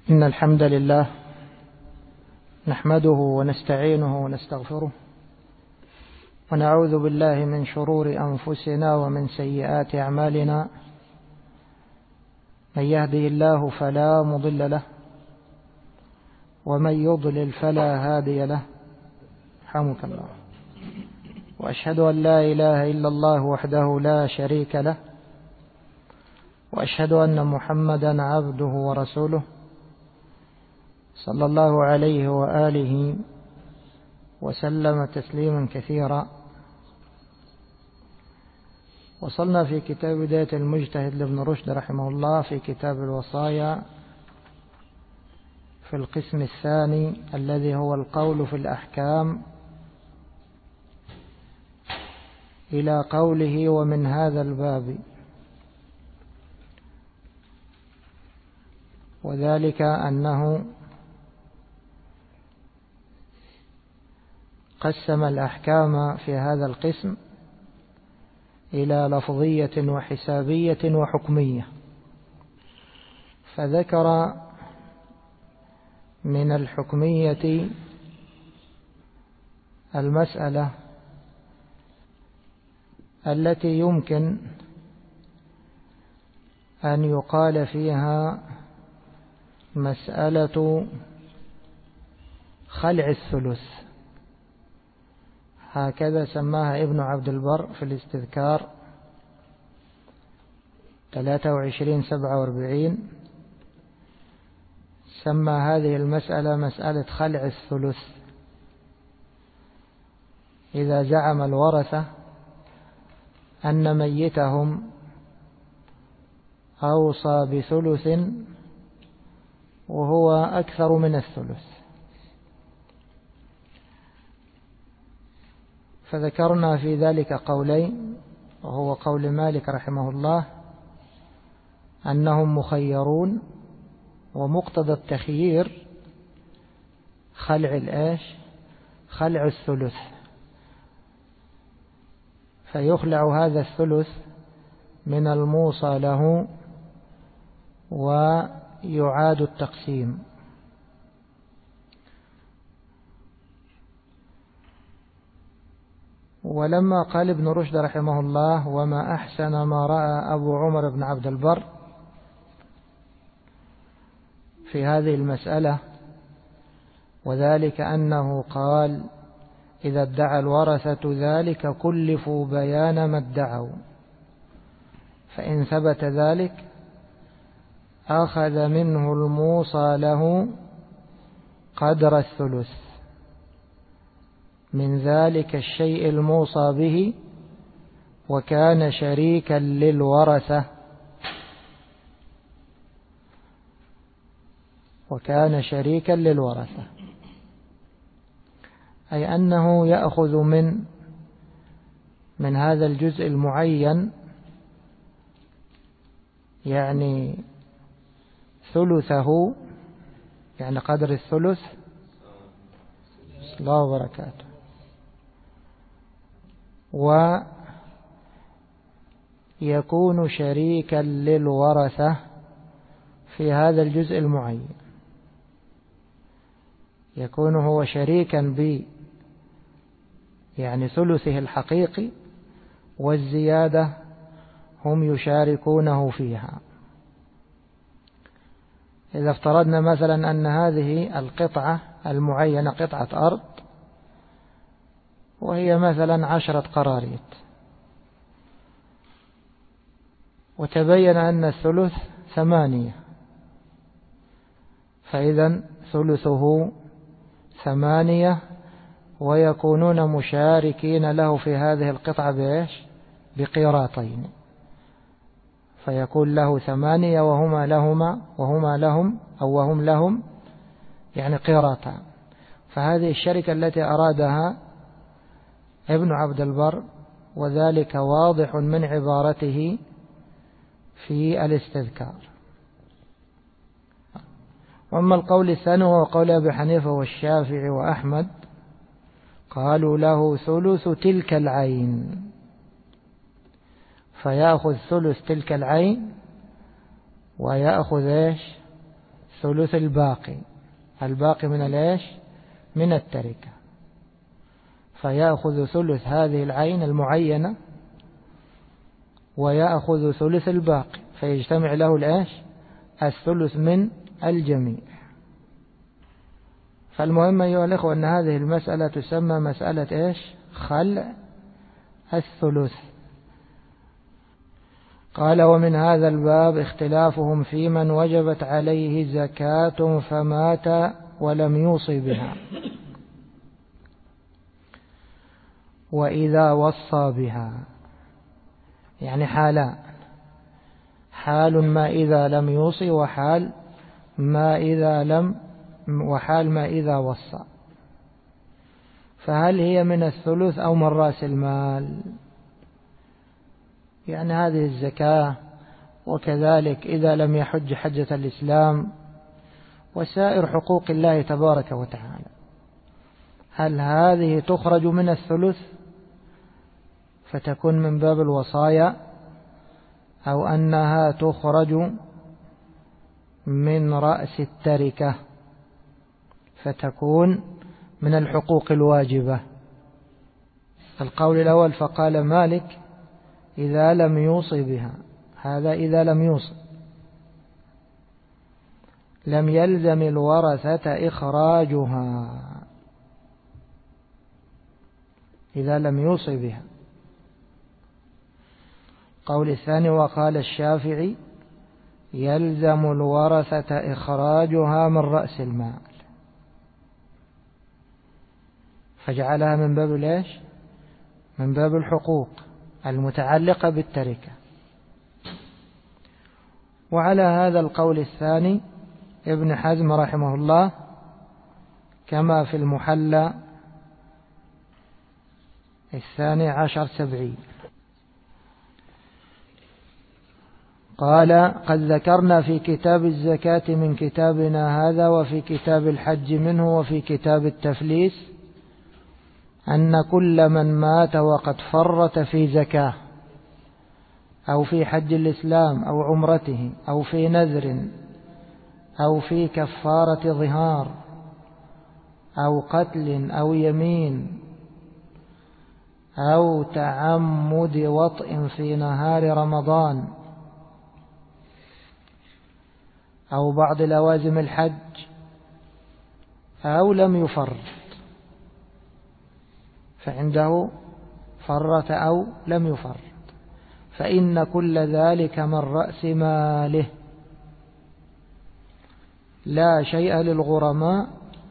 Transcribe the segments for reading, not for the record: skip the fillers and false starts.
إن الحمد لله نحمده ونستعينه ونستغفره ونعوذ بالله من شرور أنفسنا ومن سيئات أعمالنا. من يهده الله فلا مضل له ومن يضلل فلا هادي له. رحمك الله. وأشهد أن لا إله إلا الله وحده لا شريك له، وأشهد أن محمدا عبده ورسوله صلى الله عليه وآله وسلم تسليما كثيرا. وصلنا في كتاب بداية المجتهد لابن رشد رحمه الله في كتاب الوصايا في القسم الثاني الذي هو القول في الأحكام، إلى قوله ومن هذا الباب، وذلك أنه قسم الأحكام في هذا القسم إلى لفظية وحسابية وحكمية. فذكر من الحكمية المسألة التي يمكن أن يقال فيها مسألة خلع الثلث، هكذا سماها ابن عبد البر في الاستذكار 23-47. سمى هذه المسألة مسألة خلع الثلث. إذا زعم الورثة أن ميتهم أوصى بثلث وهو أكثر من الثلث، فذكرنا في ذلك قولين، وهو قول مالك رحمه الله أنهم مخيرون، ومقتضى التخيير خلع الثلث، فيخلع هذا الثلث من الموصى له ويعاد التقسيم. ولما قال ابن رشد رحمه الله وما أحسن ما رأى أبو عمر بن عبد البر في هذه المسألة، وذلك أنه قال إذا ادعى الورثة ذلك كلفوا بيان ما ادعوا، فإن ثبت ذلك أخذ منه الموصى له قدر الثلث من ذلك الشيء الموصى به، وكان شريكا للورثة، أي أنه يأخذ من هذا الجزء المعين، يعني ثلثه، يعني قدر الثلث. الله وبركاته. ويكون شريكا للورثة في هذا الجزء المعين، يكون هو شريكا يعني ثلثه الحقيقي، والزيادة هم يشاركونه فيها. إذا افترضنا مثلا أن هذه القطعة المعينة قطعة أرض، وهي مثلا 10 قراريط، وتبين أن الثلث 8، فإذا ثلثه 8، ويكونون مشاركين له في هذه القطعة بقيراطين، فيكون له 8 وهم لهم يعني قيراطان. فهذه الشركة التي أرادها ابن عبد البر، وذلك واضح من عبارته في الاستذكار. وأما القول الثاني وهو قول أبي حنيفة والشافعي وأحمد، قالوا له ثلث تلك العين، فيأخذ ثلث تلك العين ويأخذ الثلث الباقي من الإيش؟ من التركة، فيأخذ ثلث هذه العين المعينة ويأخذ ثلث الباقي، فيجتمع له الإيش؟ الثلث من الجميع. فالمهم أيها الأخوة أن هذه المسألة تسمى مسألة إيش؟ خلع الثلث. قال: ومن هذا الباب اختلافهم في من وجبت عليه زكاة فمات ولم يوصي بها، وإذا وصى بها، يعني حالان: حال ما إذا لم يوصي، وحال ما إذا وصى. فهل هي من الثلث أو من رأس المال؟ يعني هذه الزكاة، وكذلك إذا لم يحج حجة الإسلام، وسائر حقوق الله تبارك وتعالى، هل هذه تخرج من الثلث فتكون من باب الوصايا، أو أنها تخرج من رأس التركة فتكون من الحقوق الواجبة؟ القول الأول فقال مالك: إذا لم يوصي بها، هذا إذا لم يوصي، لم يلزم الورثة إخراجها، إذا لم يوصي بها. قول الثاني وقال الشافعي: يلزم الورثة إخراجها من رأس المال، فجعلها من باب ليش؟ من باب الحقوق المتعلقة بالتركة. وعلى هذا القول الثاني ابن حزم رحمه الله، كما في المحلى 12 قال: قد ذكرنا في كتاب الزكاة من كتابنا هذا، وفي كتاب الحج منه، وفي كتاب التفليس، أن كل من مات وقد فرط في زكاة، أو في حج الإسلام، أو عمرته، أو في نذر، أو في كفارة ظهار، أو قتل، أو يمين، أو تعمد وطئ في نهار رمضان، أو بعض لوازم الحج، أو لم يفرط، فعنده فرط أو لم يفرط، فإن كل ذلك من رأس ماله، لا شيء للغرماء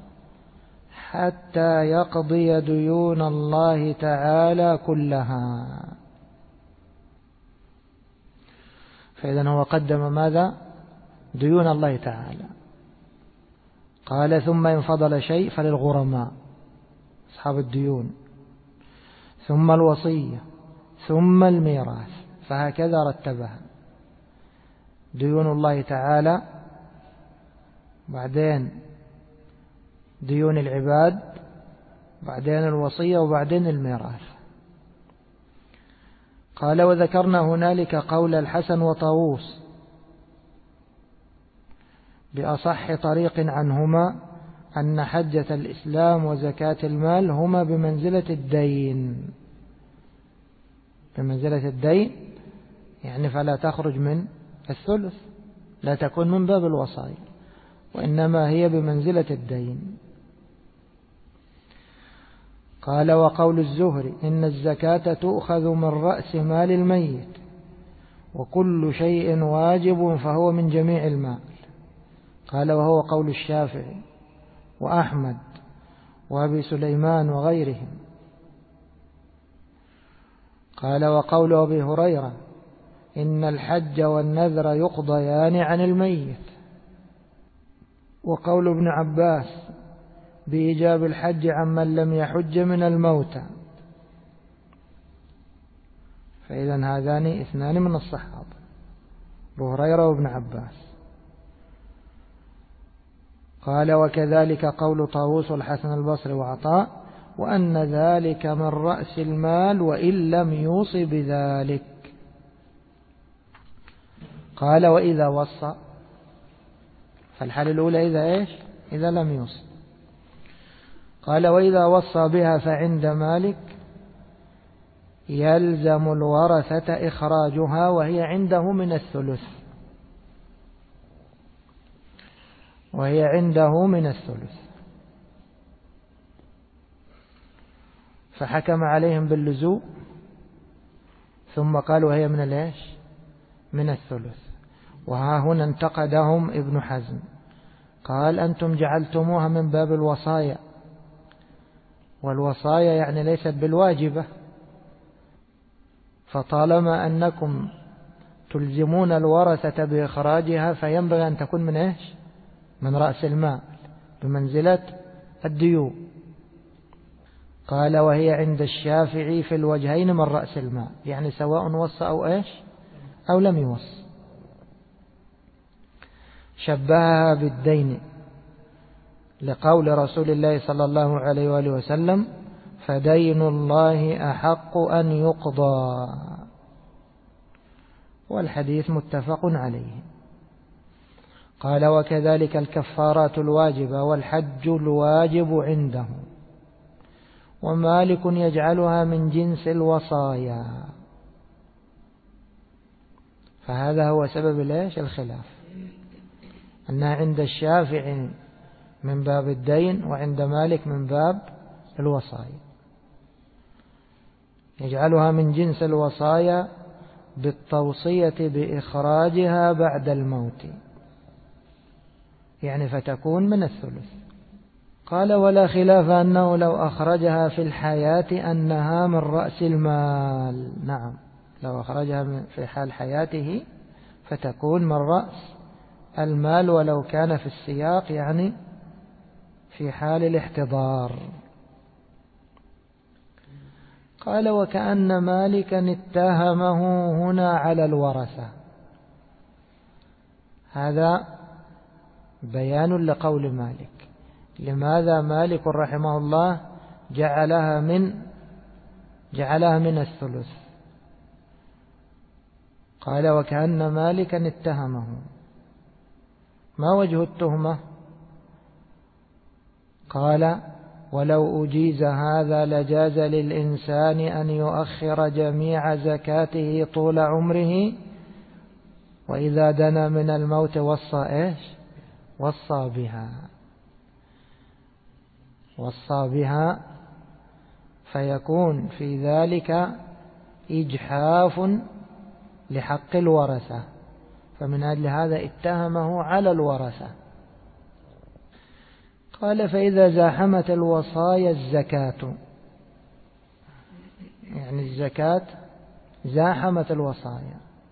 حتى يقضي ديون الله تعالى كلها. فإذن هو قدم ماذا؟ ديون الله تعالى. قال: ثم إن فضل شيء فللغرماء أصحاب الديون، ثم الوصية، ثم الميراث، فهكذا رتبها: ديون الله تعالى، بعدين ديون العباد، بعدين الوصية، وبعدين الميراث. قال: وذكرنا هنالك قول الحسن وطاووس بأصح طريق عنهما أن حجة الإسلام وزكاة المال هما بمنزلة الدين. بمنزلة الدين يعني فلا تخرج من الثلث، لا تكون من باب الوصايا، وإنما هي بمنزلة الدين. قال: وقول الزهري إن الزكاة تؤخذ من رأس مال الميت، وكل شيء واجب فهو من جميع المال. قال: وهو قول الشافعي وأحمد وأبي سليمان وغيرهم. قال: وقول أبي هريرة إن الحج والنذر يقضيان عن الميت. وقول ابن عباس بإيجاب الحج عمن لم يحج من الموتى. فإذا هذان اثنان من الصحابة، أبو هريرة وابن عباس. قال: وكذلك قول طاووس والحسن البصري وعطاء، وأن ذلك من رأس المال وإن لم يوصي بذلك. قال: وإذا وصى فالحالة الأولى إذا إيش؟ إذا لم يوصي. قال وإذا وصى بها فعند مالك يلزم الورثة إخراجها وهي عنده من الثلث، وهي عنده من الثلث، فحكم عليهم باللزوم ثم قال وهي من الإيش؟ من الثلث. وها هنا انتقدهم ابن حزم، قال أنتم جعلتموها من باب الوصايا، والوصايا يعني ليست بالواجبة، فطالما أنكم تلزمون الورثة بإخراجها فينبغي أن تكون من إيش؟ من رأس المال بمنزلة الديون. قال وهي عند الشافعي في الوجهين من رأس المال، يعني سواء وصى أو إيش أو لم يوص. شبهها بالدين لقول رسول الله صلى الله عليه وآله وسلم فدين الله أحق أن يقضى، والحديث متفق عليه. قال وكذلك الكفارات الواجبة والحج الواجب عنده، ومالك يجعلها من جنس الوصايا، فهذا هو سبب ليش الخلاف، أنها عند الشافعي من باب الدين وعند مالك من باب الوصايا. يجعلها من جنس الوصايا بالتوصية بإخراجها بعد الموت، يعني فتكون من الثلث. قال ولا خلاف أنه لو أخرجها في الحياة أنها من رأس المال. نعم، لو أخرجها في حال حياته فتكون من رأس المال، ولو كان في السياق يعني في حال الاحتضار. قال وكأن مالكا اتهمه هنا على الورثة. هذا بيان لقول مالك، لماذا مالك رحمه الله جعلها من الثلث. قال وكأن مالكا اتهمه. ما وجه التهمة؟ قال ولو أجيز هذا لجاز للإنسان أن يؤخر جميع زكاته طول عمره، وإذا دنا من الموت وصى إيش؟ وصى بها، فيكون في ذلك إجحاف لحق الورثة، فمن أجل هذا اتهمه على الورثة. قال فإذا زاحمت الوصايا الزكاة، يعني الزكاة زاحمت الوصايا،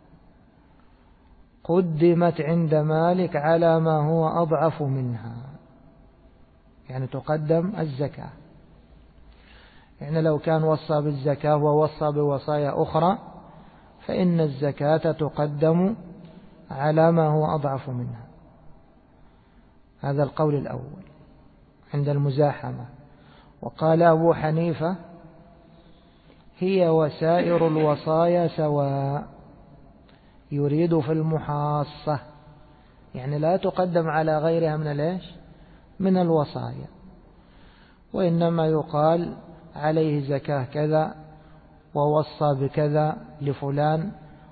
قدمت عند مالك على ما هو أضعف منها، يعني تقدم الزكاة. يعني لو كان وصى بالزكاة ووصى بوصايا أخرى فإن الزكاة تقدم على ما هو أضعف منها. هذا القول الأول عند المزاحمة. وقال أبو حنيفة هي وسائر الوصايا سواء، يريد في المحاصة، يعني لا تقدم على غيرها من الوصايا، وإنما يقال عليه زكاة كذا ووصى بكذا لفلان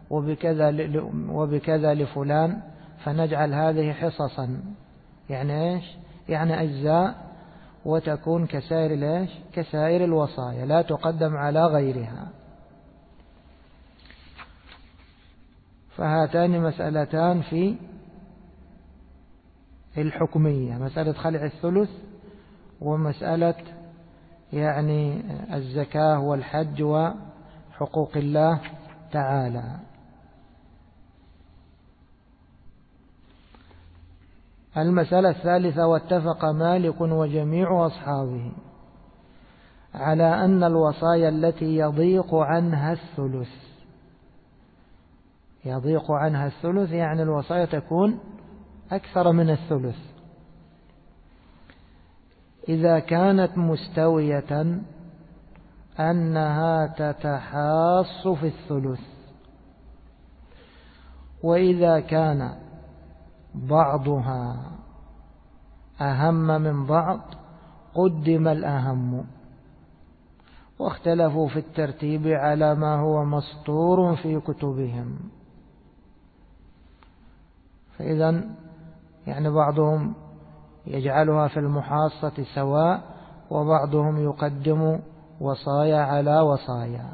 وبكذا لفلان، فنجعل هذه حصصا، يعني إيش؟ يعني أجزاء، وتكون كسائر الوصايا لا تقدم على غيرها. فهاتان مسألتان في الحكمية، مسألة خلع الثلث ومسألة يعني الزكاة والحج وحقوق الله تعالى. المسألة الثالثة واتفق مالك وجميع أصحابه على أن الوصايا التي يضيق عنها الثلث يعني الوصايا تكون أكثر من الثلث، إذا كانت مستوية أنها تتحاص في الثلث، وإذا كان بعضها أهم من بعض قدم الأهم، واختلفوا في الترتيب على ما هو مسطور في كتبهم. فإذا يعني بعضهم يجعلها في المحاصة سواء، وبعضهم يقدم وصايا على وصايا.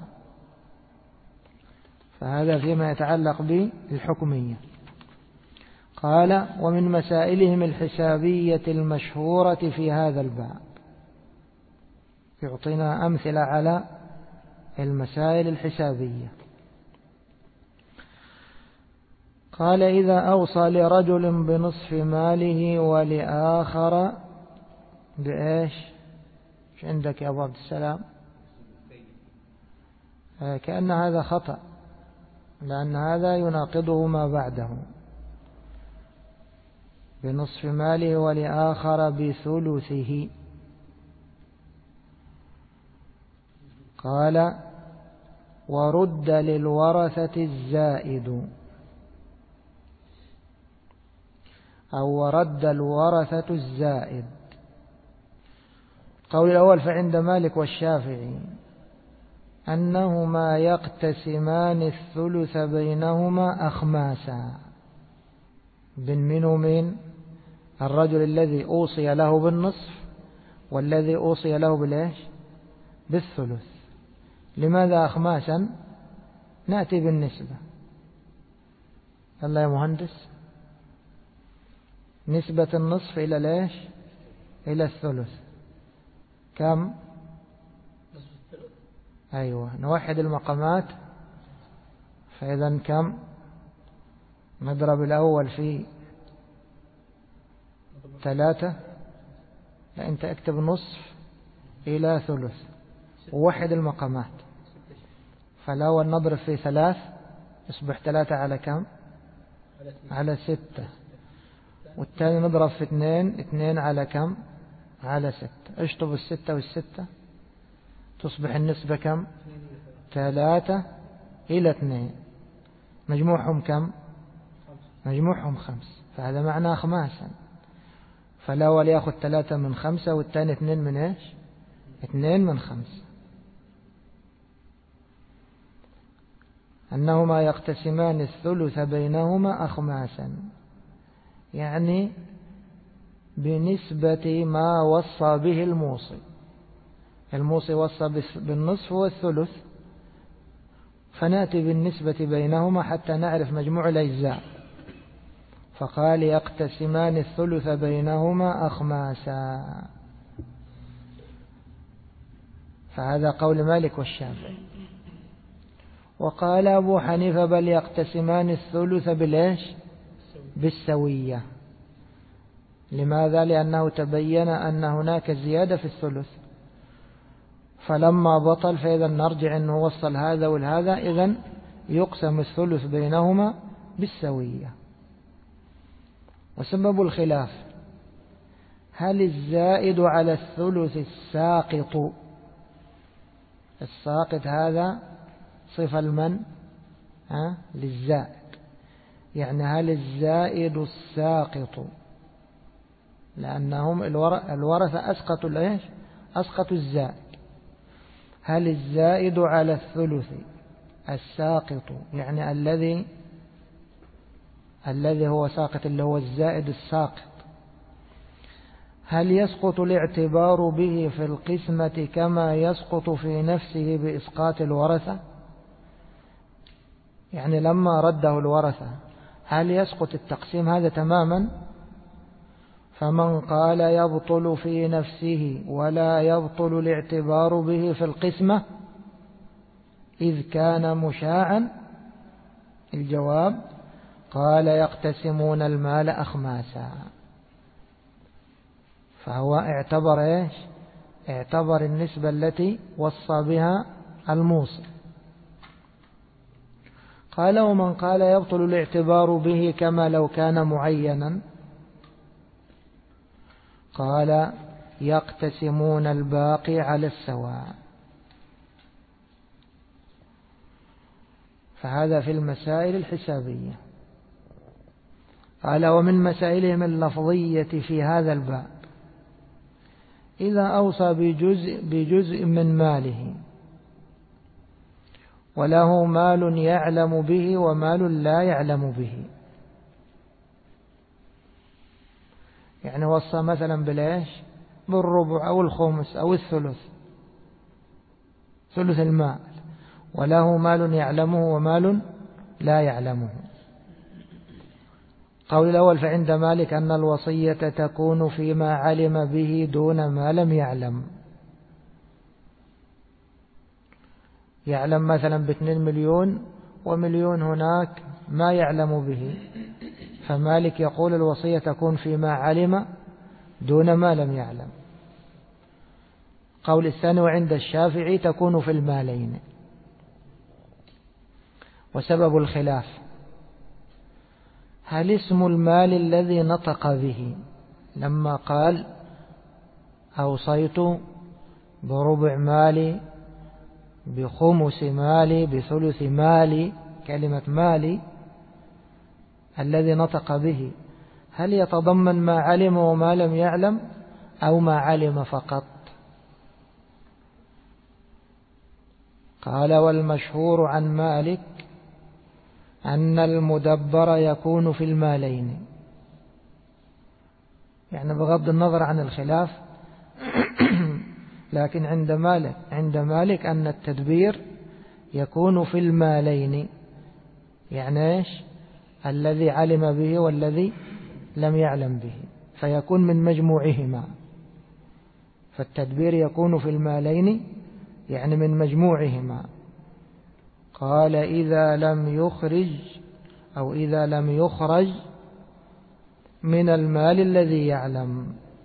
فهذا فيما يتعلق بالحكمية. قال: ومن مسائلهم الحسابية المشهورة في هذا الباب. يعطينا أمثلة على المسائل الحسابية. قال: إذا أوصى لرجل بنصف ماله ولآخر بإيش؟ إيش عندك يا أبو عبد السلام؟ كأن هذا خطأ، لأن هذا يناقضه ما بعده. بنصف ماله ولآخر بثلثه. قال: ورد للورثة الزائد، أو ورد الورثة الزائد. القول الأول فعند مالك والشافعي أنهما يقتسمان الثلث بينهما أخماسا. من الرجل الذي أوصي له بالنصف والذي أوصي له بالإيش؟ بالثلث. لماذا أخماسا؟ نأتي بالنسبة. يلا يا مهندس، نسبة النصف إلى الإيش؟ إلى الثلث كم؟ أيوة، نوحد المقامات. فإذا كم؟ نضرب الأول في 3. لا، أنت اكتب نصف إلى ثلث ووحد المقامات. فالأول نضرب في 3 يصبح 3 على كم؟ على 6. والثاني نضرب في 2 على كم؟ على 6. اشطب 6 و6 تصبح النسبة كم؟ 3 إلى 2. مجموعهم كم؟ مجموعهم 5. فهذا معنى خماسا. فالأول يأخذ 3 من 5 والثاني 2 من إيش؟ 2 من 5. أنهما يقتسمان الثلث بينهما أخماسا، يعني بنسبة ما وصى به الموصي. الموصي وصى بالنصف والثلث، فنأتي بالنسبة بينهما حتى نعرف مجموع الأجزاء. فقال: يقتسمان الثلث بينهما أخماسا. فهذا قول مالك والشافعي. وقال أبو حنيفة: بل يقتسمان الثلث بالإيش؟ بالسوية. لماذا؟ لأنه تبين أن هناك زيادة في الثلث، فلما بطل فإذا نرجع أنه وصل هذا والهذا، إذن يقسم الثلث بينهما بالسوية. وسبب الخلاف: هل الزائد على الثلث الساقط؟ الساقط هذا صفة المن؟ للزائد. يعني هل الزائد الساقط؟ لأنهم الورثة أسقطوا الإيش؟ أسقطوا الزائد. هل الزائد على الثلث الساقط، يعني الذي هو ساقط، اللي هو الزائد الساقط، هل يسقط الاعتبار به في القسمة كما يسقط في نفسه بإسقاط الورثة؟ يعني لما رده الورثة هل يسقط التقسيم هذا تماما؟ فمن قال يبطل في نفسه ولا يبطل الاعتبار به في القسمة إذ كان مشاعا، الجواب: قال: يقتسمون المال أخماسا. فهو اعتبر إيش؟ اعتبر النسبة التي وصى بها الموصي. قال: ومن قال يبطل الاعتبار به كما لو كان معينا، قال: يقتسمون الباقي على السواء. فهذا في المسائل الحسابية. قال ومن مسائلهم اللفظية في هذا الباب إذا أوصى بجزء من ماله وله مال يعلم به ومال لا يعلم به، يعني وصى مثلا بالإيش؟ بالربع أو الخمس أو الثلث، ثلث المال، وله مال يعلمه ومال لا يعلمه. قول الأول فعند مالك أن الوصية تكون فيما علم به دون ما لم يعلم. يعلم مثلا ب2 مليون ومليون هناك ما يعلم به، فمالك يقول الوصية تكون فيما علم دون ما لم يعلم. قول الثاني وعند الشافعي تكون في المالين. وسبب الخلاف هل اسم المال الذي نطق به لما قال أوصيت بربع مالي بخمس مالي بثلث مالي، كلمة مالي الذي نطق به هل يتضمن ما علم وما لم يعلم أو ما علم فقط؟ قال والمشهور عن مالك أن المدبر يكون في المالين، يعني بغض النظر عن الخلاف لكن عند مالك أن التدبير يكون في المالين، يعني إيش؟ الذي علم به والذي لم يعلم به، فيكون من مجموعهما. فالتدبير يكون في المالين يعني من مجموعهما. قال إذا لم يخرج أو إذا لم يخرج من المال الذي يعلم.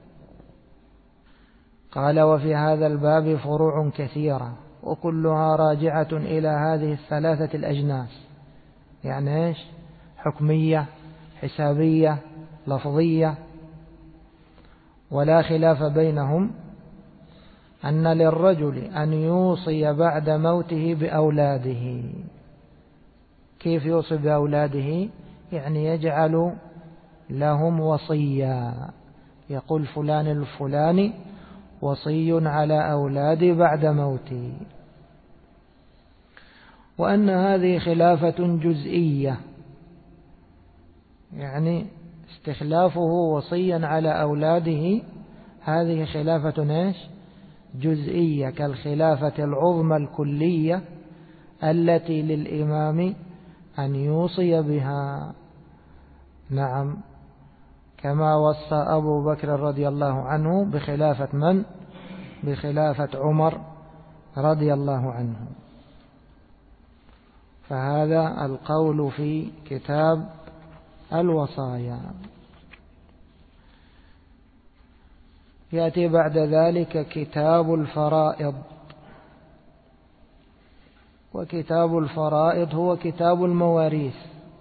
قال وفي هذا الباب فروع كثيرة وكلها راجعة إلى هذه الثلاثة الأجناس، يعني إيش؟ حكمية، حسابية، لفظية. ولا خلاف بينهم أن للرجل أن يوصي بعد موته بأولاده. كيف يوصي بأولاده؟ يعني يجعل لهم وصيا، يقول فلان الفلاني وصي على أولادي بعد موتي. وأن هذه خلافة جزئية، يعني استخلافه وصيا على أولاده هذه خلافة إيش؟ جزئية، كالخلافة العظمى الكلية التي للإمام أن يوصي بها. نعم، كما وصى أبو بكر رضي الله عنه بخلافة من؟ بخلافة عمر رضي الله عنه. فهذا القول في كتاب الوصايا. يأتي بعد ذلك كتاب الفرائض. وكتاب الفرائض هو كتاب المواريث.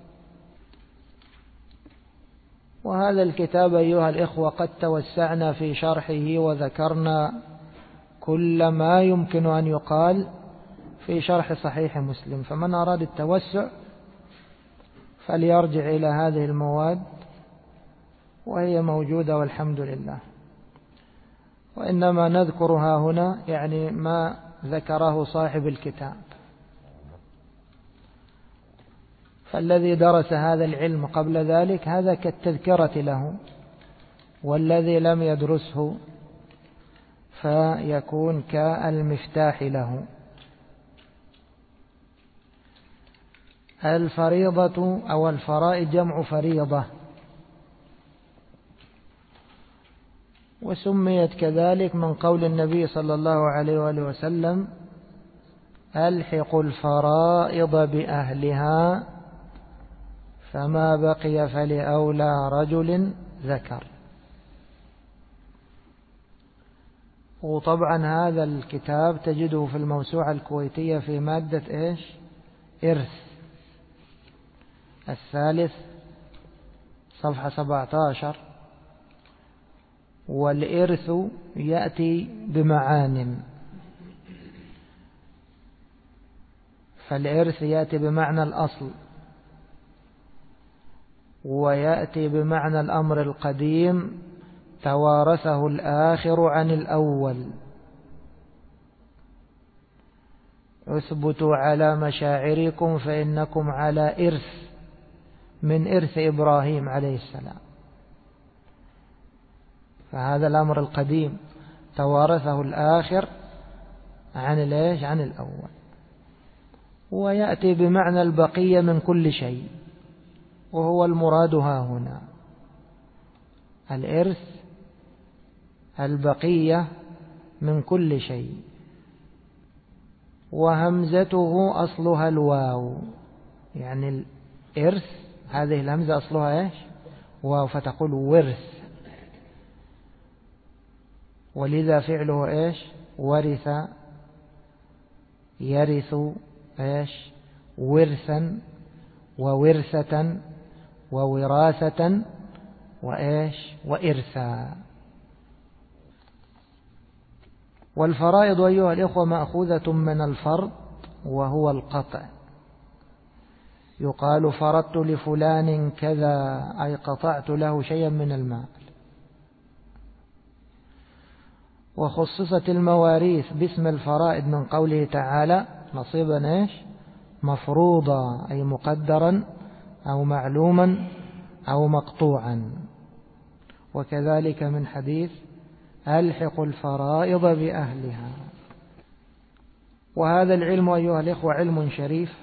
وهذا الكتاب أيها الإخوة قد توسعنا في شرحه وذكرنا كل ما يمكن أن يقال في شرح صحيح مسلم، فمن أراد التوسع فليرجع إلى هذه المواد وهي موجودة والحمد لله. وإنما نذكرها هنا يعني ما ذكره صاحب الكتاب. فالذي درس هذا العلم قبل ذلك هذا كالتذكرة له، والذي لم يدرسه فيكون كالمفتاح له. الفريضة أو الفرائض جمع فريضة، وسميت كذلك من قول النبي صلى الله عليه وآله وسلم ألحق الفرائض بأهلها فما بقي فلأولى رجل ذكر. وطبعا هذا الكتاب تجده في الموسوعة الكويتية في مادة إيش؟ إرث، الثالث صفحة 17. والإرث يأتي بمعان، فالإرث يأتي بمعنى الأصل، ويأتي بمعنى الأمر القديم توارثه الآخر عن الأول. اثبتوا على مشاعركم فإنكم على إرث من إرث إبراهيم عليه السلام. فهذا الأمر القديم توارثه الآخر عن الأول. ويأتي بمعنى البقية من كل شيء، وهو المراد ها هنا الإرث البقية من كل شيء. وهمزته أصلها الواو، يعني الإرث هذه الهمزة أصلها واو، فتقول ورث، ولذا فعله ورث يرث ورثا وورثة ووراثة وإرثا. والفرائض أيها الإخوة مأخوذة من الفرض وهو القطع. يقال فرضت لفلان كذا، أي قطعت له شيئا من المال. وخصصت المواريث باسم الفرائض من قوله تعالى نصيبا مفروضا، أي مقدرا أو معلوما أو مقطوعا. وكذلك من حديث ألحق الفرائض بأهلها. وهذا العلم أيها الإخوة علم شريف،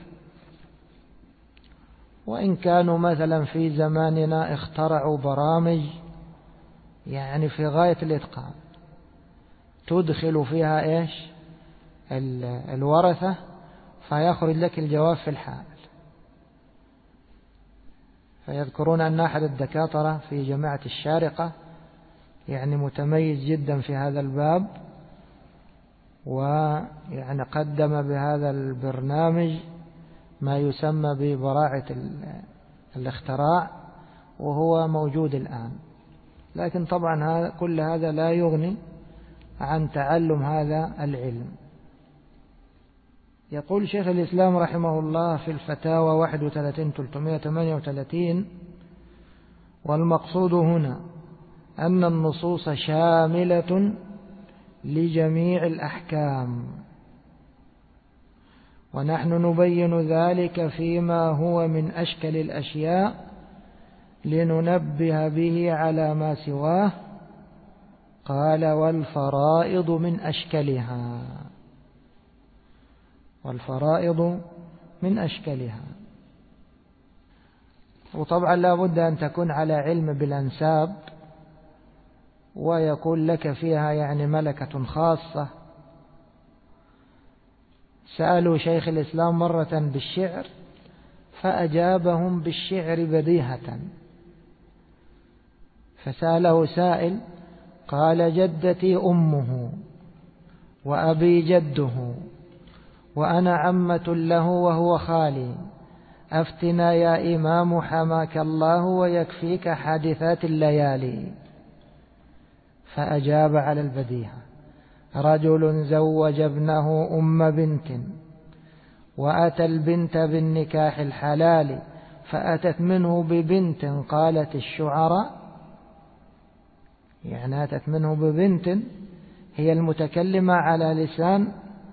وإن كانوا مثلا في زماننا اخترعوا برامج يعني في غاية الإتقان تدخل فيها الورثة فيخرج لك الجواب في الحال. فيذكرون أن أحد الدكاترة في جامعة الشارقة يعني متميز جدا في هذا الباب، ويعني قدم بهذا البرنامج ما يسمى ببراعة الاختراع، وهو موجود الآن. لكن طبعا كل هذا لا يغني عن تعلم هذا العلم. يقول شيخ الإسلام رحمه الله في الفتاوى 31-338: والمقصود هنا أن النصوص شاملة لجميع الأحكام، ونحن نبين ذلك فيما هو من أشكل الأشياء لننبه به على ما سواه. قال والفرائض من أشكلها. والفرائض من أشكلها. وطبعا لا بد أن تكون على علم بالأنساب، ويكون لك فيها يعني ملكة خاصة. سألوا شيخ الإسلام مرة بالشعر فأجابهم بالشعر بديهة. فسأله سائل قال جدتي أمه وأبي جده وأنا عمة له وهو خالي، أفتنا يا إمام حماك الله ويكفيك حادثات الليالي. فأجاب على البديهة: رجل زوج ابنه أم بنت وأتى البنت بالنكاح الحلال، فأتت منه ببنت قالت الشعراء، يعني أتت منه ببنت هي المتكلمة على لسان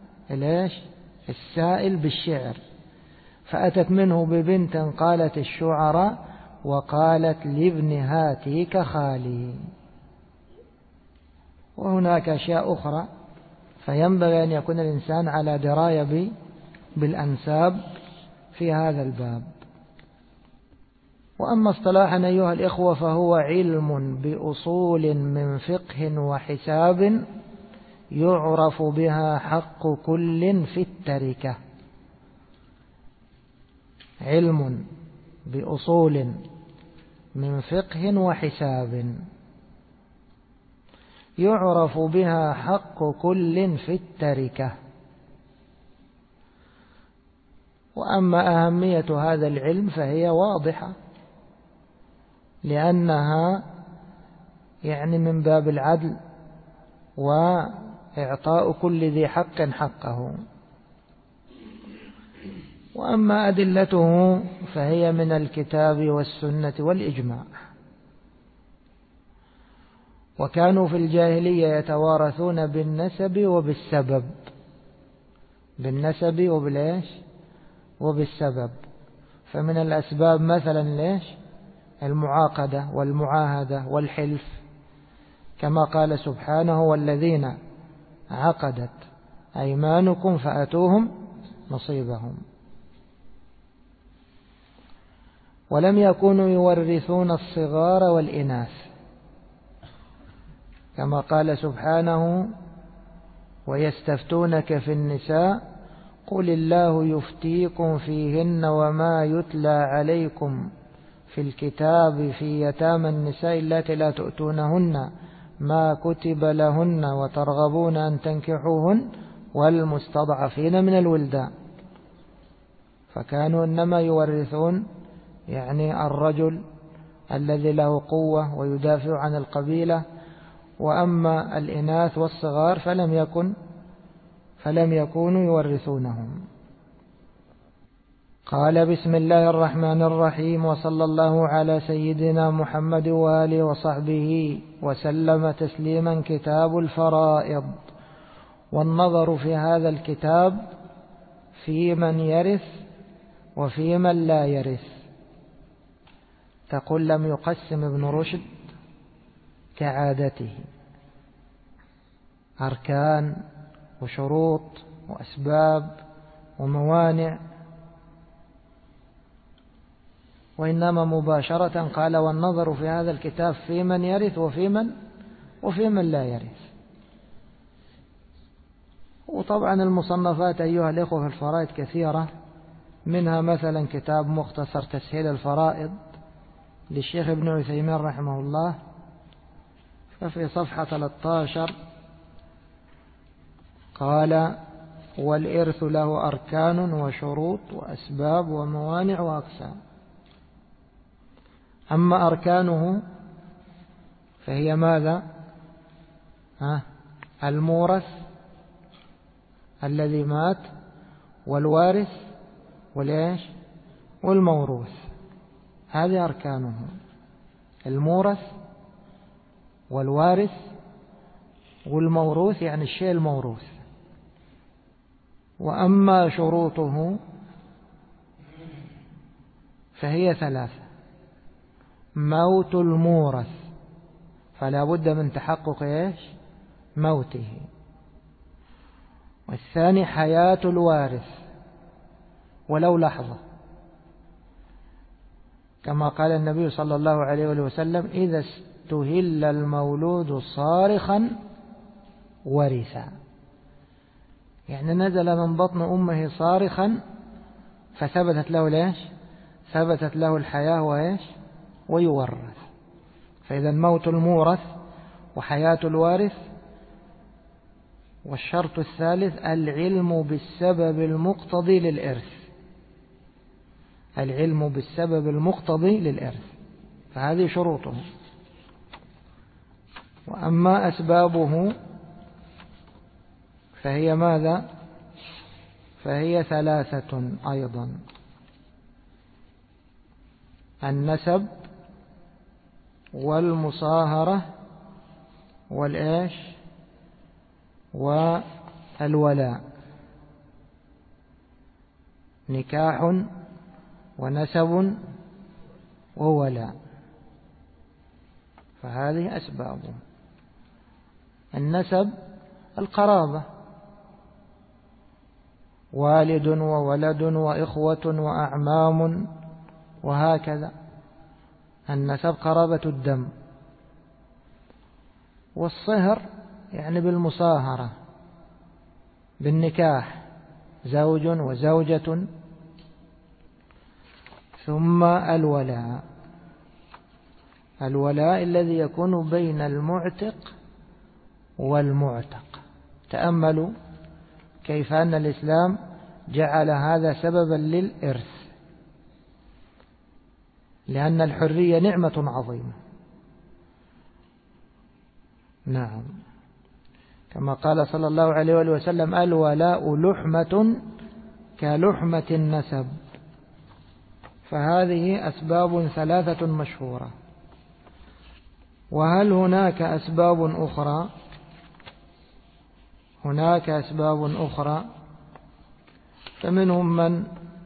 السائل بالشعر، فأتت منه ببنت قالت الشعراء وقالت لابن هاتيك خالي. وهناك أشياء أخرى، فينبغي أن يكون الإنسان على دراية بالأنساب في هذا الباب. وأما اصطلاحا أيها الإخوة فهو علم بأصول من فقه وحساب يعرف بها حق كل في التركة. علم بأصول من فقه وحساب يعرف بها حق كل في التركة. وأما أهمية هذا العلم فهي واضحة، لأنها يعني من باب العدل وإعطاء كل ذي حق حقه. وأما أدلته فهي من الكتاب والسنة والإجماع. وكانوا في الجاهلية يتوارثون بالنسب وبالسبب، بالنسب وبالإيش وبالسبب. فمن الأسباب مثلا ليش المعاقدة والمعاهدة والحلف، كما قال سبحانه والذين عقدت أيمانكم فأتوهم نصيبهم. ولم يكونوا يورثون الصغار والإناث، كما قال سبحانه ويستفتونك في النساء قل الله يفتيكم فيهن وما يتلى عليكم في الكتاب في يتامى النساء اللاتي لا تؤتونهن ما كتب لهن وترغبون أن تنكحوهن والمستضعفين من الولدان. فكانوا إنما يورثون يعني الرجل الذي له قوة ويدافع عن القبيلة، وأما الإناث والصغار فلم يكونوا يورثونهم. قال بسم الله الرحمن الرحيم، وصلى الله على سيدنا محمد وآله وصحبه وسلم تسليما. كتاب الفرائض. والنظر في هذا الكتاب في من يرث وفي من لا يرث. تقول لم يقسم ابن رشد كعادته أركان وشروط وأسباب وموانع، وإنما مباشرة قال والنظر في هذا الكتاب في من يرث وفي من لا يرث. وطبعا المصنفات أيها الإخوة في الفرائض كثيرة، منها مثلا كتاب مختصر تسهيل الفرائض للشيخ ابن عثيمين رحمه الله، ففي صفحة 13 قال والإرث له أركان وشروط وأسباب وموانع وأقسام. أما أركانه فهي ماذا؟ المورث الذي مات والوارث والإيش والموروث، هذه أركانه: المورث والوارث والموروث، يعني الشيء الموروث. وأما شروطه فهي ثلاثة: موت المورث، فلا بد من تحقق إيش موته. والثاني حياة الوارث ولو لحظة، كما قال النبي صلى الله عليه وسلم إذا استهل المولود صارخا ورثا، يعني نزل من بطن أمه صارخا فثبتت له ليش ثبتت له الحياة وإيش ويورث. فإذا موت المورث وحياة الوارث. والشرط الثالث العلم بالسبب المقتضي للإرث، العلم بالسبب المقتضي للإرث، فهذه شروطه. وأما أسبابه فهي ماذا؟ فهي ثلاثة أيضا: النسب والمصاهرة والإيش والولاء. نكاح ونسب وولاء، فهذه أسبابه. النسب القرابة، والد وولد وإخوة وأعمام وهكذا، النسب قرابة الدم. والصهر يعني بالمصاهرة بالنكاح، زوج وزوجة. ثم الولاء، الولاء الذي يكون بين المعتق والمعتق. تأملوا كيف أن الإسلام جعل هذا سببا للإرث، لأن الحرية نعمة عظيمة. نعم، كما قال صلى الله عليه وسلم الولاء لحمة كلحمة النسب. فهذه أسباب 3 مشهورة. وهل هناك أسباب أخرى؟ هناك أسباب أخرى، فمنهم من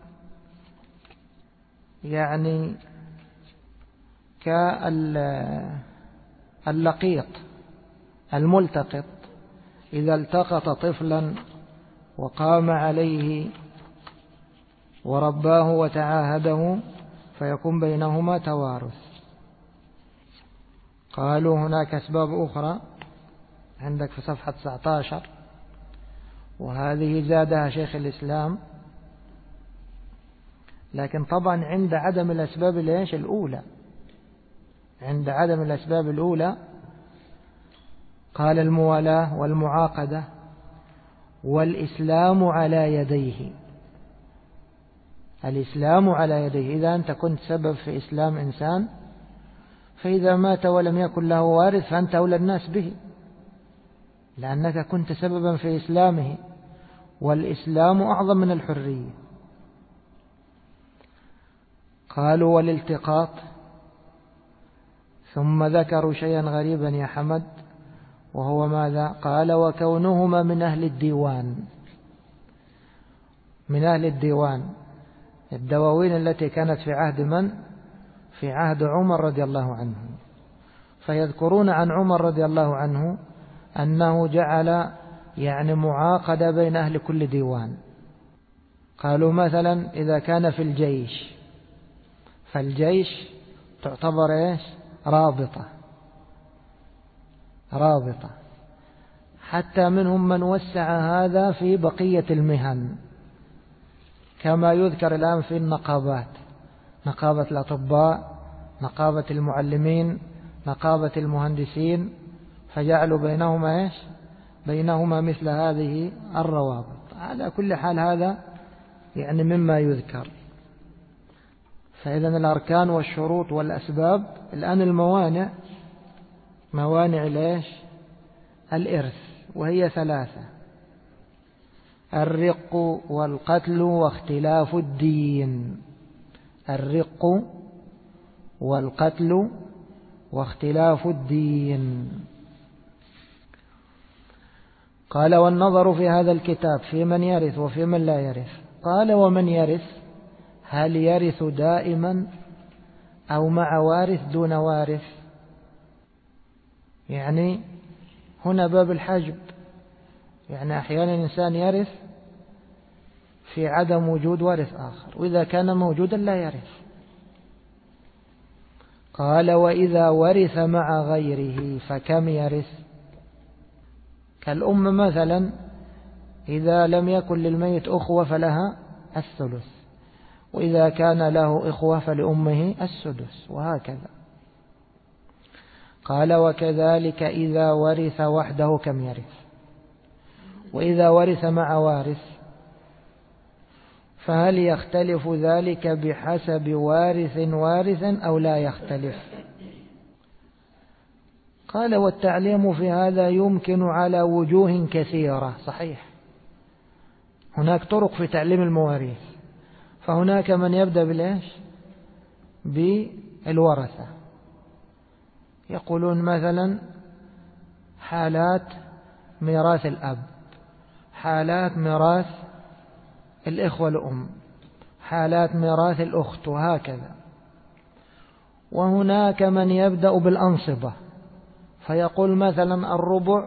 يعني كاللقيط الملتقط، إذا التقط طفلا وقام عليه ورباه وتعاهده فيكون بينهما توارث. قالوا هناك أسباب أخرى عندك في صفحة 19، وهذه زادها شيخ الإسلام، لكن طبعا عند عدم الأسباب الأولى، عند عدم الأسباب الأولى قال الموالاة والمعاقدة والإسلام على يديه. الإسلام على يديه، إذا أنت كنت سبب في إسلام إنسان فإذا مات ولم يكن له وارث فأنت أولى الناس به، لأنك كنت سببا في إسلامه، والإسلام أعظم من الحرية. قالوا والالتقاط، ثم ذكروا شيئا غريبا يا حمد، وهو ماذا؟ قال وكونهما من أهل الديوان. من أهل الديوان، الدواوين التي كانت في عهد من؟ في عهد عمر رضي الله عنه. فيذكرون عن عمر رضي الله عنه أنه جعل يعني معاقدة بين أهل كل ديوان. قالوا مثلا إذا كان في الجيش، فالجيش تعتبر رابطة، رابطة. حتى منهم من وسع هذا في بقية المهن، كما يذكر الآن في النقابات، نقابة الأطباء، نقابة المعلمين، نقابة المهندسين، فجعلوا بينهما بينهما مثل هذه الروابط. على كل حال هذا يعني مما يذكر. فإذا الأركان والشروط والأسباب. الآن الموانع، موانع الإرث، وهي 3: الرق والقتل واختلاف الدين. الرق والقتل واختلاف الدين. قال والنظر في هذا الكتاب في من يرث وفي من لا يرث. قال ومن يرث هل يرث دائما أو مع وارث دون وارث؟ يعني هنا باب الحجب، يعني أحيانا الإنسان يرث في عدم وجود وارث آخر، وإذا كان موجودا لا يرث. قال وإذا ورث مع غيره فكم يرث؟ كالأم مثلا، إذا لم يكن للميت أخوة فلها الثلث، وإذا كان له إخوة فلأمه السدس، وهكذا. قال وكذلك إذا ورث وحده كم يرث؟ وإذا ورث مع وارث فهل يختلف ذلك بحسب وارث أو لا يختلف؟ قال والتعليم في هذا يمكن على وجوه كثيرة. صحيح، هناك طرق في تعليم المواريث. فهناك من يبدأ بالورثة، يقولون مثلا حالات ميراث الأب، حالات ميراث الإخوة الأم، حالات ميراث الأخت، وهكذا. وهناك من يبدأ بالأنصبة، فيقول مثلا الربع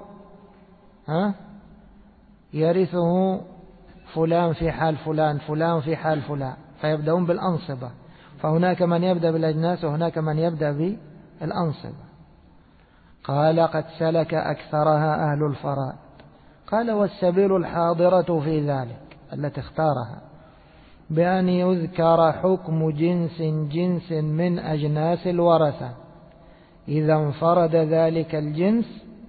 يرثه فلان في حال فلان، فلان في حال فلان، فيبدأون بالأنصبة. فهناك من يبدأ بالأجناس وهناك من يبدأ بالأنصبة. قال قد سلك أكثرها أهل الفرائض. قال والسبيل الحاضرة في ذلك التي اختارها بأن يذكر حكم جنس من أجناس الورثة إذا انفرد ذلك الجنس،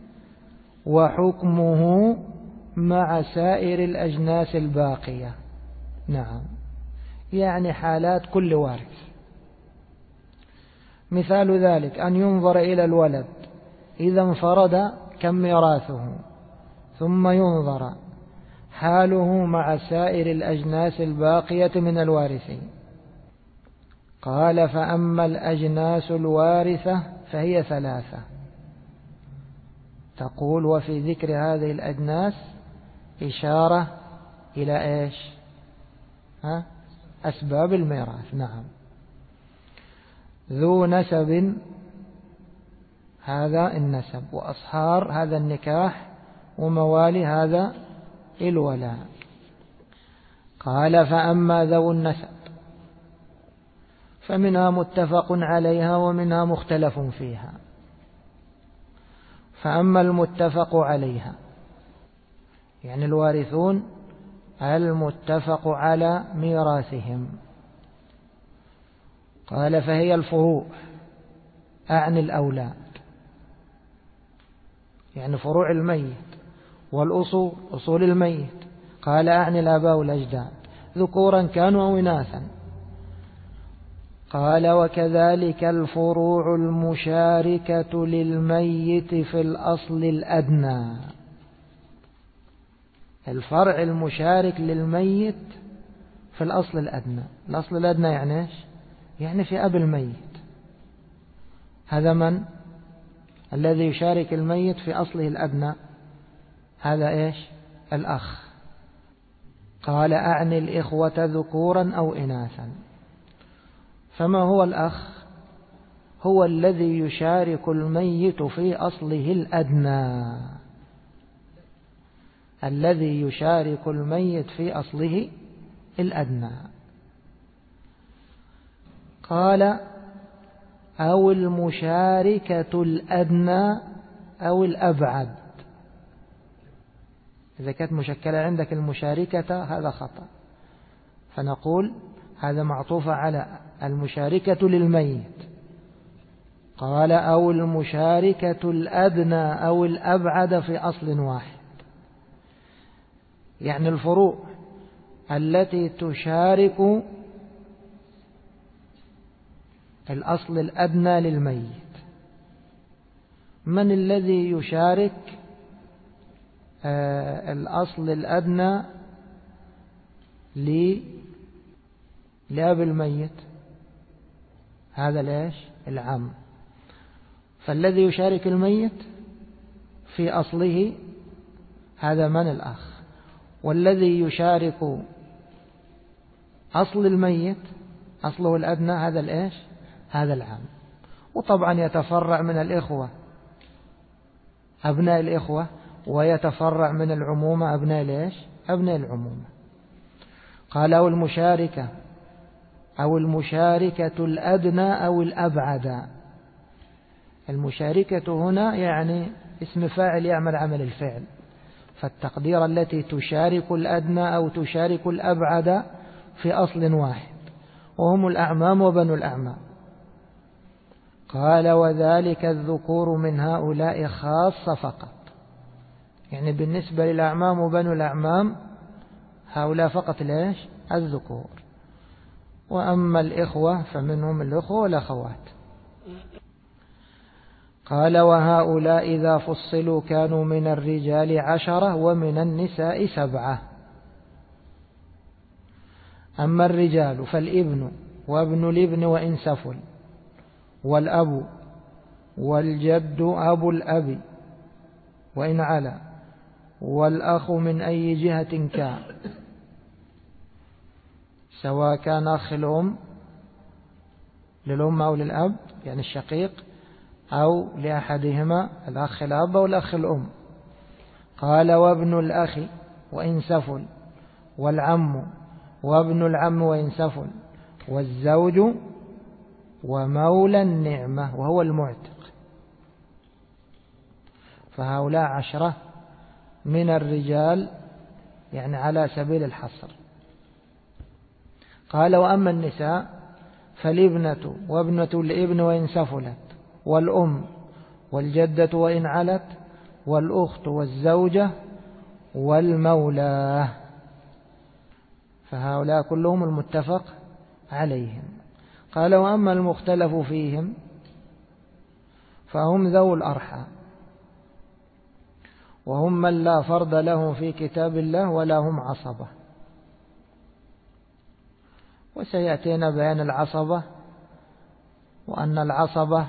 وحكمه مع سائر الأجناس الباقية. نعم، يعني حالات كل وارث. مثال ذلك أن ينظر إلى الولد إذا انفرد كم ميراثه، ثم ينظر حاله مع سائر الأجناس الباقية من الوارثين. قال فأما الأجناس الوارثة فهي ثلاثة. تقول وفي ذكر هذه الأجناس إشارة إلى إيش؟ أسباب الميراث. نعم. ذو نسب هذا النسب، وأصهار هذا النكاح، وموالي هذا الولاء. قال فأما ذو النسب فمنها متفق عليها ومنها مختلف فيها. فأما المتفق عليها يعني الوارثون المتفق على ميراثهم، قال فهي الفروع، أعني الأولاد، يعني فروع الميت، والأصول أصول الميت، قال أعني الآباء والأجداد ذكورا كانوا أو إناثا. قال وكذلك الفروع المشاركة للميت في الأصل الأدنى. الفرع المشارك للميت في الأصل الأدنى. الأصل الأدنى يعني إيش؟ يعني في أب الميت. هذا من؟ الذي يشارك الميت في أصله الأدنى، هذا إيش؟ الأخ. قال أعني الإخوة ذكورا أو إناثا. فما هو الأخ؟ هو الذي يشارك الميت في أصله الأدنى، الذي يشارك الميت في أصله الأدنى. قال أو المشاركة الأدنى أو الأبعد. إذا كانت مشكلة عندك المشاركة هذا خطأ، فنقول هذا معطوف على المشاركة للميت. قال أو المشاركة الأدنى أو الأبعد في أصل واحد، يعني الفروع التي تشارك الأصل الأدنى للميت. من الذي يشارك الأصل الأدنى لأب الميت؟ هذا ليش؟ العم. فالذي يشارك الميت في أصله هذا من؟ الأخ. والذي يشارك أصل الميت أصله الأدنى هذا الإيش؟ هذا العم. وطبعا يتفرع من الإخوة أبناء الإخوة، ويتفرع من العمومة أبناء الإيش؟ أبناء العمومة. قال أو المشاركة أو المشاركة الأدنى أو الأبعد. المشاركة هنا يعني اسم فاعل يعمل عمل الفعل، فالتقدير التي تشارك الأدنى أو تشارك الأبعد في أصل واحد، وهم الأعمام وبنو الأعمام. قال وذلك الذكور من هؤلاء خاصة فقط، يعني بالنسبة للأعمام وبنو الأعمام هؤلاء فقط ليش؟ الذكور. وأما الإخوة فمنهم الأخوة والأخوات. قال وهؤلاء إذا فصلوا كانوا من الرجال 10 ومن النساء 7. أما الرجال فالابن وابن الابن وإن سفل، والأب والجد أبو الأب وإن علا، والأخ من أي جهة كان، سواء كان أخ الأم للأم أو للأب يعني الشقيق، أو لأحدهما الأخ الأب أو الأخ الأم. قال وابن الأخ وإن سفل، والعم وابن العم وإن سفل، والزوج ومولى النعمة وهو المعتق. فهؤلاء 10 من الرجال يعني على سبيل الحصر. قال وأما النساء فالابنة وابنة الابن وإن سفلت، والأم والجدة وإن علت، والأخت والزوجة والمولى. فهؤلاء كلهم المتفق عليهم. قال وأما المختلف فيهم فهم ذو الأرحام، وهم من لا فرض لهم في كتاب الله ولا هم عصبة. وسيأتينا بيان العصبة، وأن العصبة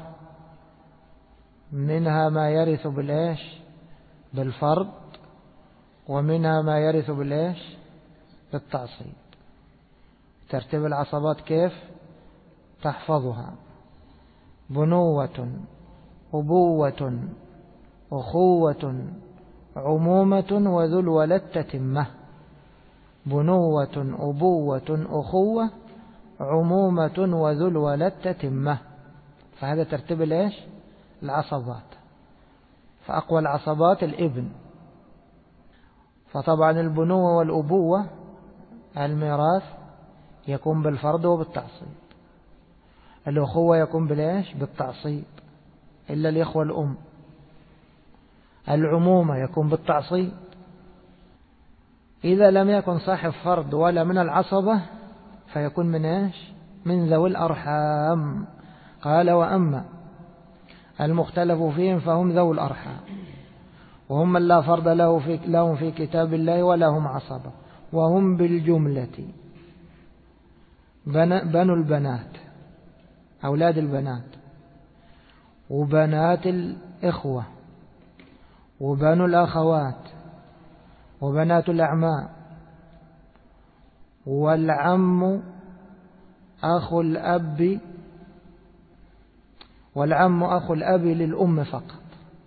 منها ما يرث بالإيش؟ بالفرض، ومنها ما يرث بالإيش؟ بالتعصيب. ترتيب العصبات كيف تحفظها؟ بنوة، أبوة، أخوة، عمومة، وذو الولد تتمة. بنوة، أبوة، أخوة، عمومة، وذو الولد تتمة. فهذا ترتيب الإيش؟ العصبات. فأقوى العصبات الابن. فطبعا البنوة والأبوة الميراث يكون بالفرض وبالتعصيب. الأخوة يكون بالإيش؟ بالتعصيب إلا الإخوة الأم. العمومة يكون بالتعصيب. إذا لم يكن صاحب فرض ولا من العصبة فيكون من إيش؟ من ذوي الأرحام. قال وأما المختلف فيهم فهم ذوي الأرحام، وهم من لا فرض لهم في كتاب الله ولا هم عصبة، وهم بالجملة بنو البنات، أولاد البنات، وبنات الإخوة، وبنو الأخوات، وبنات الأعمام، والعم أخو الأب، والعم أخو الأب للأم فقط.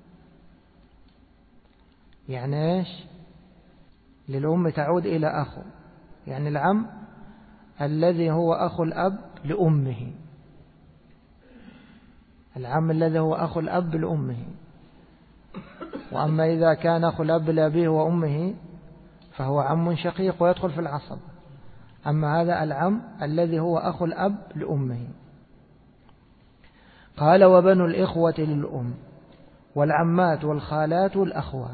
يعني إيش؟ للأم تعود إلى أخو، يعني العم الذي هو أخو الأب لأمه، العم الذي هو أخو الأب لأمه. وأما إذا كان أخو الأب لأبيه وأمه فهو عم شقيق ويدخل في العصب. أما هذا العم الذي هو أخو الأب لأمه. قال وبنو الإخوة للأم، والعمات والخالات والأخوات.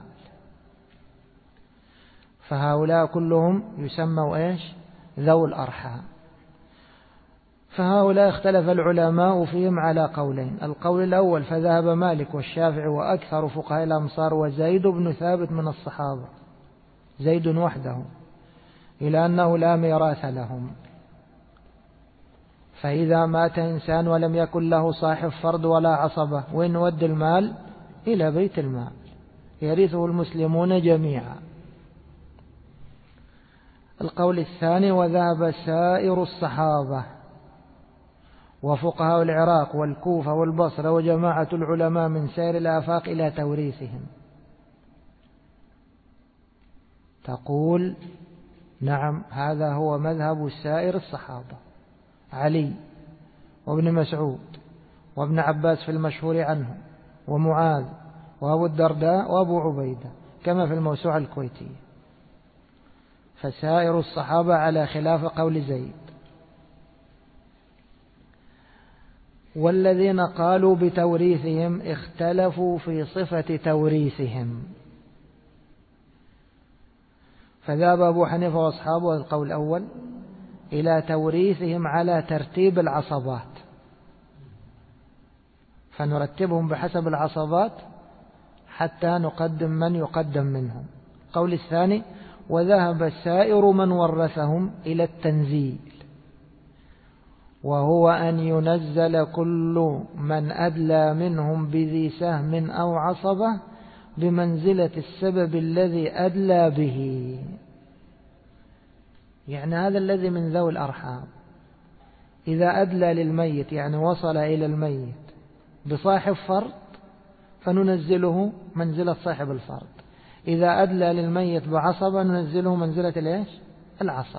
فهؤلاء كلهم يسموا إيش؟ ذوي الأرحام. فهؤلاء اختلف العلماء فيهم على قولين. القول الأول فذهب مالك والشافعي وأكثر فقهاء الأمصار وزيد بن ثابت من الصحابة، زيد وحده، إلى أنه لا ميراث لهم. فإذا مات إنسان ولم يكن له صاحب فرض ولا عصبة، وين نود المال؟ إلى بيت المال يرثه المسلمون جميعا. القول الثاني وذهب سائر الصحابة وفقهاء العراق والكوفة والبصرة وجماعة العلماء من سائر الآفاق إلى توريثهم. تقول نعم، هذا هو مذهب سائر الصحابة، علي وابن مسعود وابن عباس في المشهور عنه، ومعاذ وأبو الدرداء وأبو عبيدة، كما في الموسوعة الكويتية. فسائر الصحابة على خلاف قول زيد. والذين قالوا بتوريثهم اختلفوا في صفة توريثهم. فذهب أبو حنيفة وأصحابه القول الأول إلى توريثهم على ترتيب العصبات، فنرتبهم بحسب العصبات حتى نقدم من يقدم منهم. القول الثاني وذهب سائر من ورثهم إلى التنزيل، وهو أن ينزل كل من أدلى منهم بذي سهم أو عصبة بمنزلة السبب الذي أدلى به. يعني هذا الذي من ذوي الأرحام إذا أدلى للميت، يعني وصل إلى الميت بصاحب فرض، فننزله منزلة صاحب الفرض. إذا أدلى للميت بعصبة ننزله منزلة الإيش؟ العصب.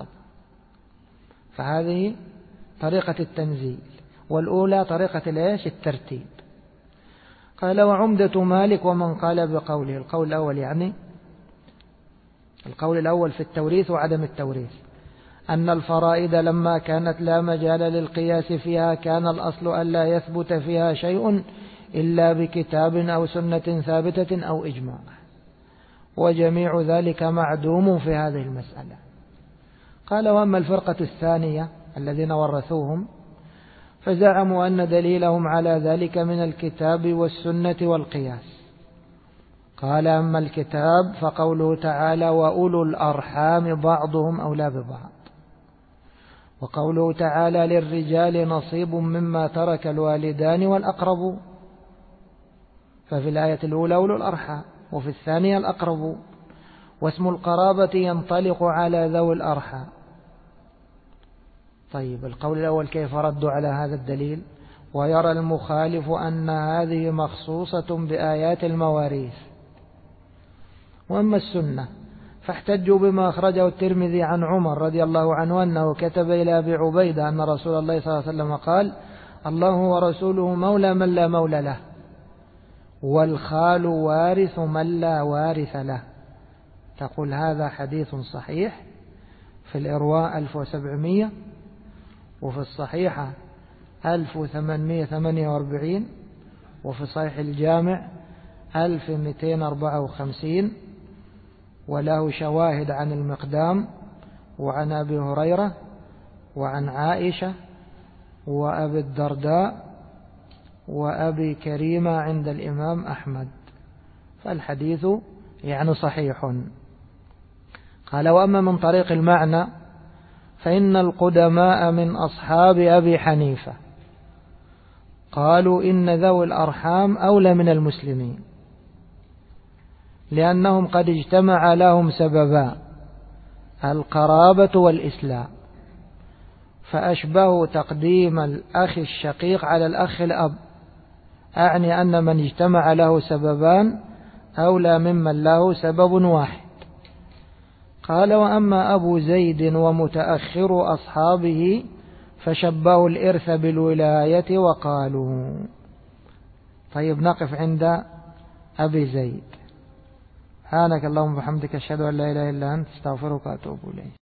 فهذه طريقة التنزيل، والأولى طريقة الإيش؟ الترتيب. قال وعمدة مالك ومن قال بقوله. القول الأول يعني القول الأول في التوريث وعدم التوريث أن الفرائض لما كانت لا مجال للقياس فيها كان الأصل ألا يثبت فيها شيء إلا بكتاب أو سنة ثابتة أو إجماع، وجميع ذلك معدوم في هذه المسألة. قال وأما الفرقة الثانية الذين ورثوهم فزعموا أن دليلهم على ذلك من الكتاب والسنة والقياس، قال أما الكتاب فقوله تعالى وأولو الأرحام بعضهم أولى ببعض، وقوله تعالى للرجال نصيب مما ترك الوالدان والأقربون، ففي الآية الأولى أولو الأرحام وفي الثانية الأقربون، واسم القرابة ينطلق على ذوي الأرحام. طيب القول الأول كيف ردوا على هذا الدليل؟ ويرى المخالف أن هذه مخصوصة بآيات المواريث. وأما السنة فاحتجوا بما أخرجه الترمذي عن عمر رضي الله عنه أنه كتب إلى أبي عبيدة أن رسول الله صلى الله عليه وسلم قال الله ورسوله مولى من لا مولى له، والخال وارث من لا وارث له. تقول هذا حديث صحيح في الإرواء 1700، وفي الصحيحة 1848، وفي صحيح الجامع 1254، وله شواهد عن المقدام وعن أبي هريرة وعن عائشة وأبي الدرداء وأبي كريمة عند الإمام أحمد، فالحديث يعني صحيح. قال وأما من طريق المعنى فإن القدماء من أصحاب أبي حنيفة قالوا إن ذوي الأرحام أولى من المسلمين، لأنهم قد اجتمع لهم سببان القرابة والإسلام، فأشبهوا تقديم الأخ الشقيق على الأخ الأب، أعني أن من اجتمع له سببان أولى ممن له سبب واحد. قال وأما أبو زيد ومتأخر أصحابه فشبهوا الإرث بالولاية وقالوا. طيب نقف عند أبي زيد. سبحانك اللهم وبحمدك أشهد أن لا إله إلا أنت استغفرك وأتوب إليك.